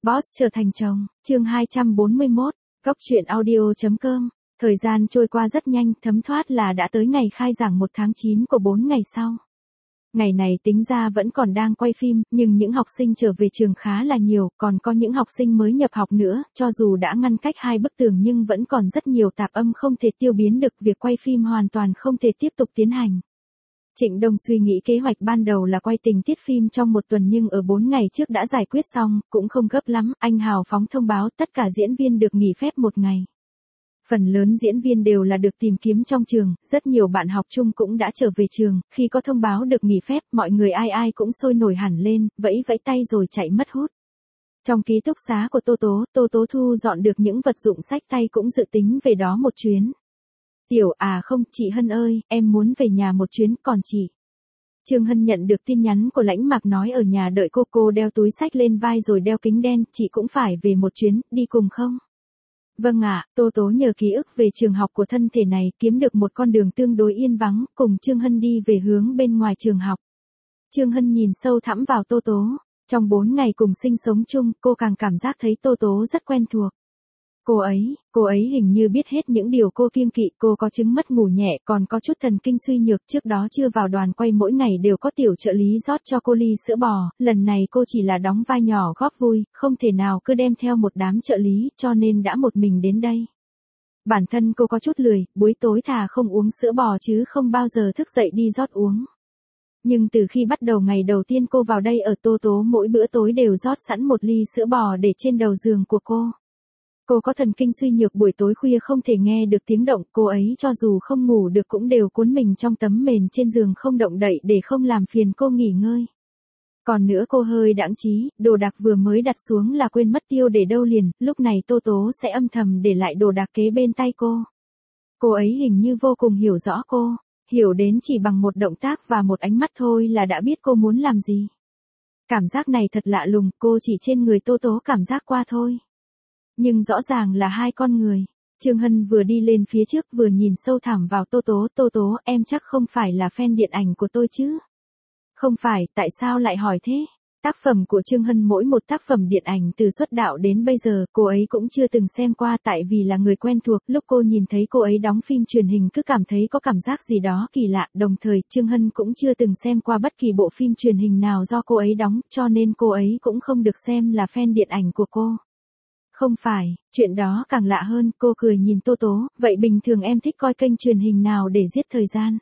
Boss trở thành chồng, chương 241, Góc truyện audio.com. Thời gian trôi qua rất nhanh, thấm thoát là đã tới ngày khai giảng 1 tháng 9 của 4 ngày sau. Ngày này tính ra vẫn còn đang quay phim, nhưng những học sinh trở về trường khá là nhiều, còn có những học sinh mới nhập học nữa, cho dù đã ngăn cách 2 bức tường nhưng vẫn còn rất nhiều tạp âm không thể tiêu biến được, việc quay phim hoàn toàn không thể tiếp tục tiến hành. Trịnh Đông suy nghĩ kế hoạch ban đầu là quay tình tiết phim trong 1 tuần nhưng ở 4 ngày trước đã giải quyết xong, cũng không gấp lắm, anh hào phóng thông báo tất cả diễn viên được nghỉ phép 1 ngày. Phần lớn diễn viên đều là được tìm kiếm trong trường, rất nhiều bạn học chung cũng đã trở về trường, khi có thông báo được nghỉ phép, mọi người ai ai cũng sôi nổi hẳn lên, vẫy vẫy tay rồi chạy mất hút. Trong ký túc xá của Tô Tố thu dọn được những vật dụng xách tay cũng dự tính về đó một chuyến. Tiểu à không, chị Hân ơi, em muốn về nhà một chuyến, còn chị. Trương Hân nhận được tin nhắn của Lãnh Mạc nói ở nhà đợi cô đeo túi xách lên vai rồi đeo kính đen, chị cũng phải về một chuyến, đi cùng không? Vâng ạ, Tô Tố nhờ ký ức về trường học của thân thể này kiếm được một con đường tương đối yên vắng, cùng Trương Hân đi về hướng bên ngoài trường học. Trương Hân nhìn sâu thẳm vào Tô Tố, trong 4 ngày cùng sinh sống chung, cô càng cảm giác thấy Tô Tố rất quen thuộc. Cô ấy hình như biết hết những điều cô kiêng kỵ, cô có chứng mất ngủ nhẹ, còn có chút thần kinh suy nhược, trước đó chưa vào đoàn quay mỗi ngày đều có tiểu trợ lý rót cho cô ly sữa bò, lần này cô chỉ là đóng vai nhỏ góp vui, không thể nào cứ đem theo một đám trợ lý, cho nên đã một mình đến đây. Bản thân cô có chút lười, buổi tối thà không uống sữa bò chứ không bao giờ thức dậy đi rót uống. Nhưng từ khi bắt đầu ngày đầu tiên cô vào đây ở Tô Tố mỗi bữa tối đều rót sẵn một ly sữa bò để trên đầu giường của cô. Cô có thần kinh suy nhược, buổi tối khuya không thể nghe được tiếng động, cô ấy cho dù không ngủ được cũng đều cuốn mình trong tấm mền trên giường không động đậy để không làm phiền cô nghỉ ngơi. Còn nữa cô hơi đãng trí, đồ đạc vừa mới đặt xuống là quên mất tiêu để đâu liền, lúc này Tô Tố sẽ âm thầm để lại đồ đạc kế bên tay cô. Cô ấy hình như vô cùng hiểu rõ cô, hiểu đến chỉ bằng một động tác và một ánh mắt thôi là đã biết cô muốn làm gì. Cảm giác này thật lạ lùng, cô chỉ trên người Tô Tố cảm giác qua thôi. Nhưng rõ ràng là 2 con người. Trương Hân vừa đi lên phía trước vừa nhìn sâu thẳm vào Tô Tố, em chắc không phải là fan điện ảnh của tôi chứ? Không phải, tại sao lại hỏi thế? Tác phẩm của Trương Hân mỗi một tác phẩm điện ảnh từ xuất đạo đến bây giờ, cô ấy cũng chưa từng xem qua tại vì là người quen thuộc, lúc cô nhìn thấy cô ấy đóng phim truyền hình cứ cảm thấy có cảm giác gì đó kỳ lạ, đồng thời Trương Hân cũng chưa từng xem qua bất kỳ bộ phim truyền hình nào do cô ấy đóng, cho nên cô ấy cũng không được xem là fan điện ảnh của cô. Không phải, chuyện đó càng lạ hơn, cô cười nhìn Tô Tố, vậy bình thường em thích coi kênh truyền hình nào để giết thời gian?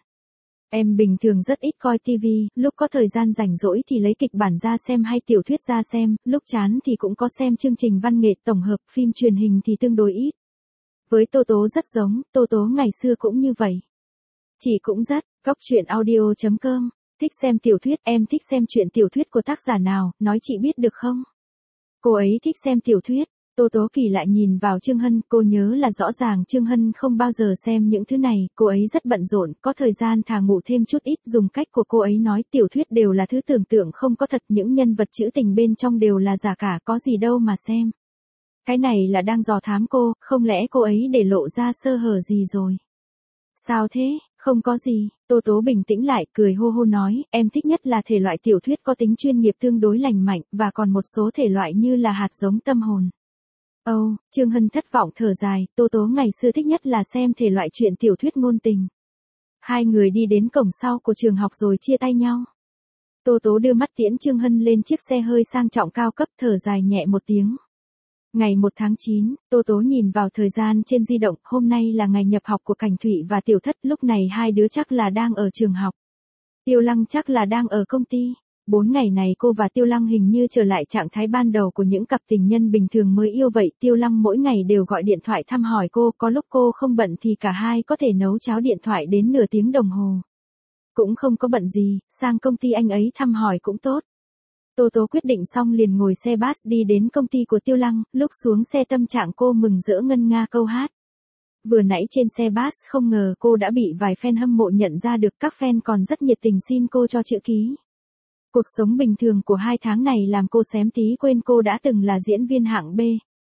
Em bình thường rất ít coi TV, lúc có thời gian rảnh rỗi thì lấy kịch bản ra xem hay tiểu thuyết ra xem, lúc chán thì cũng có xem chương trình văn nghệ tổng hợp, phim truyền hình thì tương đối ít. Với Tô Tố rất giống, Tô Tố ngày xưa cũng như vậy. Chị cũng rất, Góc truyện audio.com, thích xem tiểu thuyết, em thích xem truyện tiểu thuyết của tác giả nào, nói chị biết được không? Cô ấy thích xem tiểu thuyết. Tô Tố kỳ lại nhìn vào Trương Hân, cô nhớ là rõ ràng Trương Hân không bao giờ xem những thứ này, cô ấy rất bận rộn, có thời gian thà ngủ thêm chút ít, dùng cách của cô ấy nói tiểu thuyết đều là thứ tưởng tượng không có thật, những nhân vật trữ tình bên trong đều là giả cả, có gì đâu mà xem. Cái này là đang dò thám cô, không lẽ cô ấy để lộ ra sơ hở gì rồi? Sao thế? Không có gì, Tô Tố bình tĩnh lại, cười hô hô nói, em thích nhất là thể loại tiểu thuyết có tính chuyên nghiệp tương đối lành mạnh, và còn một số thể loại như là hạt giống tâm hồn. Trương Hân thất vọng thở dài, Tô Tố ngày xưa thích nhất là xem thể loại truyện tiểu thuyết ngôn tình. 2 người đi đến cổng sau của trường học rồi chia tay nhau. Tô Tố đưa mắt tiễn Trương Hân lên chiếc xe hơi sang trọng cao cấp, thở dài nhẹ một tiếng. Ngày 1 tháng 9, Tô Tố nhìn vào thời gian trên di động, hôm nay là ngày nhập học của Cảnh Thụy và Tiểu Thất, lúc này 2 đứa chắc là đang ở trường học. Tiêu Lăng chắc là đang ở công ty. 4 ngày này cô và Tiêu Lăng hình như trở lại trạng thái ban đầu của những cặp tình nhân bình thường mới yêu vậy, Tiêu Lăng mỗi ngày đều gọi điện thoại thăm hỏi cô, có lúc cô không bận thì cả hai có thể nấu cháo điện thoại đến nửa tiếng đồng hồ. Cũng không có bận gì, sang công ty anh ấy thăm hỏi cũng tốt. Tô Tố quyết định xong liền ngồi xe bus đi đến công ty của Tiêu Lăng, lúc xuống xe tâm trạng cô mừng rỡ ngân nga câu hát. Vừa nãy trên xe bus không ngờ cô đã bị vài fan hâm mộ nhận ra được, các fan còn rất nhiệt tình xin cô cho chữ ký. Cuộc sống bình thường của 2 tháng này làm cô xém tí quên cô đã từng là diễn viên hạng B.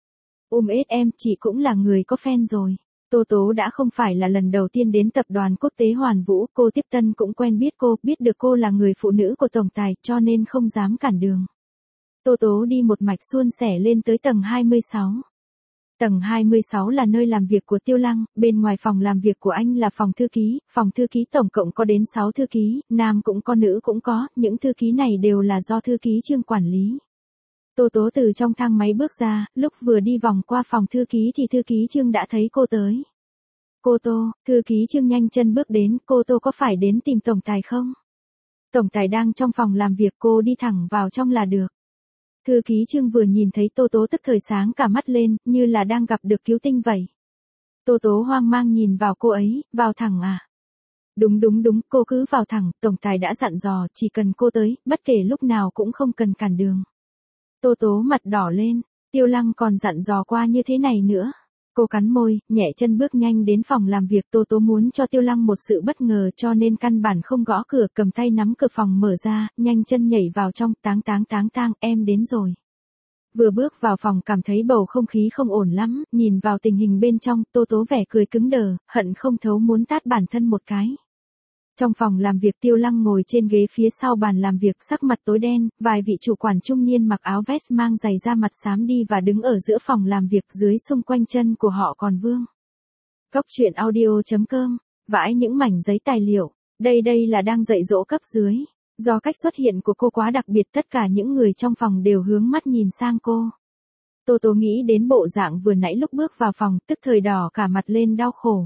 Em, chị cũng là người có fan rồi. Tô Tố đã không phải là lần đầu tiên đến tập đoàn quốc tế Hoàn Vũ, cô tiếp tân cũng quen biết cô, biết được cô là người phụ nữ của tổng tài, cho nên không dám cản đường. Tô Tố đi một mạch suôn sẻ lên tới tầng 26. Tầng 26 là nơi làm việc của Tiêu Lăng, bên ngoài phòng làm việc của anh là phòng thư ký tổng cộng có đến 6 thư ký, nam cũng có nữ cũng có, những thư ký này đều là do thư ký Trương quản lý. Tô Tố từ trong thang máy bước ra, lúc vừa đi vòng qua phòng thư ký thì thư ký Trương đã thấy cô tới. Cô Tô, thư ký Trương nhanh chân bước đến, cô Tô có phải đến tìm tổng tài không? Tổng tài đang trong phòng làm việc, cô đi thẳng vào trong là được. Thư ký Trương vừa nhìn thấy Tô Tố tức thời sáng cả mắt lên, như là đang gặp được cứu tinh vậy. Tô Tố hoang mang nhìn vào cô ấy, vào thẳng à? Đúng, cô cứ vào thẳng, tổng tài đã dặn dò, chỉ cần cô tới, bất kể lúc nào cũng không cần cản đường. Tô Tố mặt đỏ lên, Tiêu Lăng còn dặn dò qua như thế này nữa. Cô cắn môi, nhẹ chân bước nhanh đến phòng làm việc. Tô Tố muốn cho Tiêu Lăng một sự bất ngờ cho nên căn bản không gõ cửa, cầm tay nắm cửa phòng mở ra, nhanh chân nhảy vào trong, táng, em đến rồi. Vừa bước vào phòng cảm thấy bầu không khí không ổn lắm, nhìn vào tình hình bên trong, Tô Tố vẻ cười cứng đờ, hận không thấu muốn tát bản thân một cái. Trong phòng làm việc Tiêu Lăng ngồi trên ghế phía sau bàn làm việc, sắc mặt tối đen, vài vị chủ quản trung niên mặc áo vest mang giày da mặt xám đi và đứng ở giữa phòng làm việc, dưới xung quanh chân của họ còn vương. Cốc truyện audio.com, vãi những mảnh giấy tài liệu, đây là đang dạy dỗ cấp dưới. Do cách xuất hiện của cô quá đặc biệt, tất cả những người trong phòng đều hướng mắt nhìn sang cô. Tô Tố nghĩ đến bộ dạng vừa nãy lúc bước vào phòng, tức thời đỏ cả mặt lên đau khổ.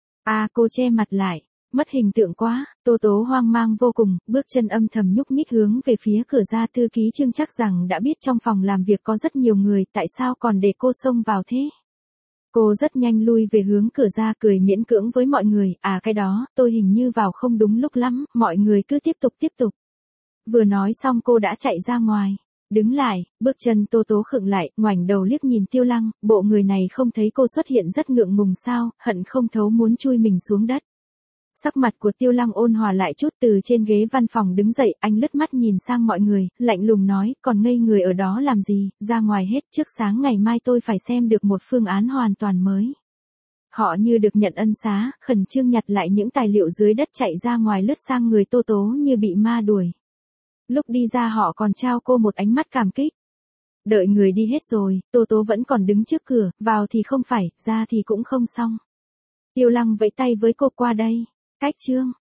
Cô che mặt lại. Mất hình tượng quá, Tô Tố hoang mang vô cùng, bước chân âm thầm nhúc nhích hướng về phía cửa ra. Thư ký Trương chắc rằng đã biết trong phòng làm việc có rất nhiều người, tại sao còn để cô xông vào thế? Cô rất nhanh lui về hướng cửa ra, cười miễn cưỡng với mọi người, cái đó, tôi hình như vào không đúng lúc lắm, mọi người cứ tiếp tục. Vừa nói xong cô đã chạy ra ngoài. Đứng lại, bước chân Tô Tố khựng lại, ngoảnh đầu liếc nhìn Tiêu Lăng, bộ người này không thấy cô xuất hiện rất ngượng ngùng sao, hận không thấu muốn chui mình xuống đất. Sắc mặt của Tiêu Lăng ôn hòa lại chút, từ trên ghế văn phòng đứng dậy, anh lướt mắt nhìn sang mọi người, lạnh lùng nói, còn ngây người ở đó làm gì, ra ngoài hết, trước sáng ngày mai tôi phải xem được một phương án hoàn toàn mới. Họ như được nhận ân xá, khẩn trương nhặt lại những tài liệu dưới đất chạy ra ngoài, lướt sang người Tô Tố như bị ma đuổi. Lúc đi ra họ còn trao cô một ánh mắt cảm kích. Đợi người đi hết rồi, Tô Tố vẫn còn đứng trước cửa, vào thì không phải, ra thì cũng không xong. Tiêu Lăng vẫy tay với cô, qua đây. Cách Trương.